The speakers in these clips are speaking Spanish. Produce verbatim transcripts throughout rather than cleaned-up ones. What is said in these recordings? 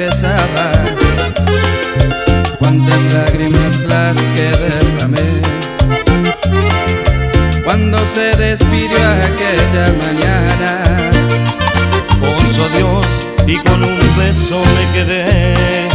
regresaba. Cuántas lágrimas las que derramé cuando se despidió aquella mañana. Con su adiós y con un beso me quedé.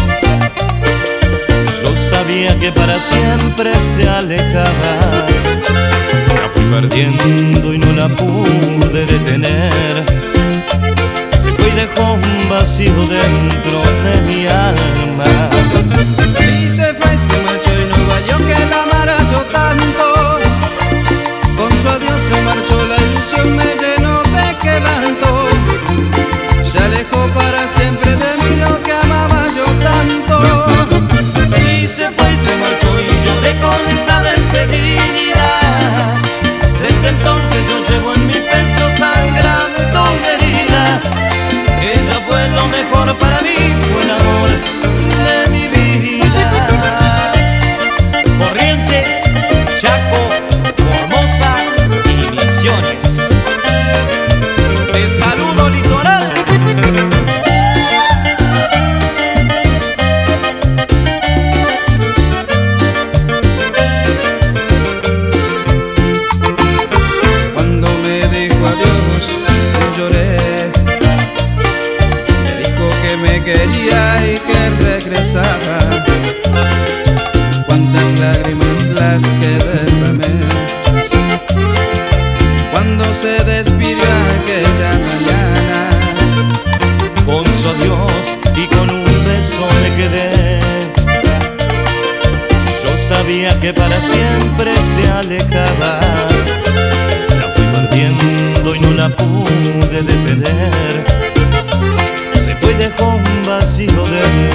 Yo sabía que para siempre se alejaba. La fui perdiendo y no la pude detener. Se fue y dejó un vacío dentro de mi alma. Y se fue, se marchó y no valió que la amara yo tanto. Con su adiós se marchó, la ilusión me llenó de quebranto. Se alejó para siempre de mí lo que amaba yo tanto. Y se fue y se marchó y lloré con esa despedida. Desde entonces yo llevo en mi pecho sangrando una herida. Ella fue lo mejor para mí, fue el amor de mi vida. Corrientes, Chaco, Formosa y Misiones. Te saludo, litoral. Cuando me dijo adiós lloré. Me dijo que me quería y que regresaba. Cuántas lágrimas las que derramé cuando se despidió aquella mañana. Con su adiós y con un beso me quedé. Yo sabía que para siempre se alejaba. La fui perdiendo y no la pude detener. Se fue y dejó un vacío dentro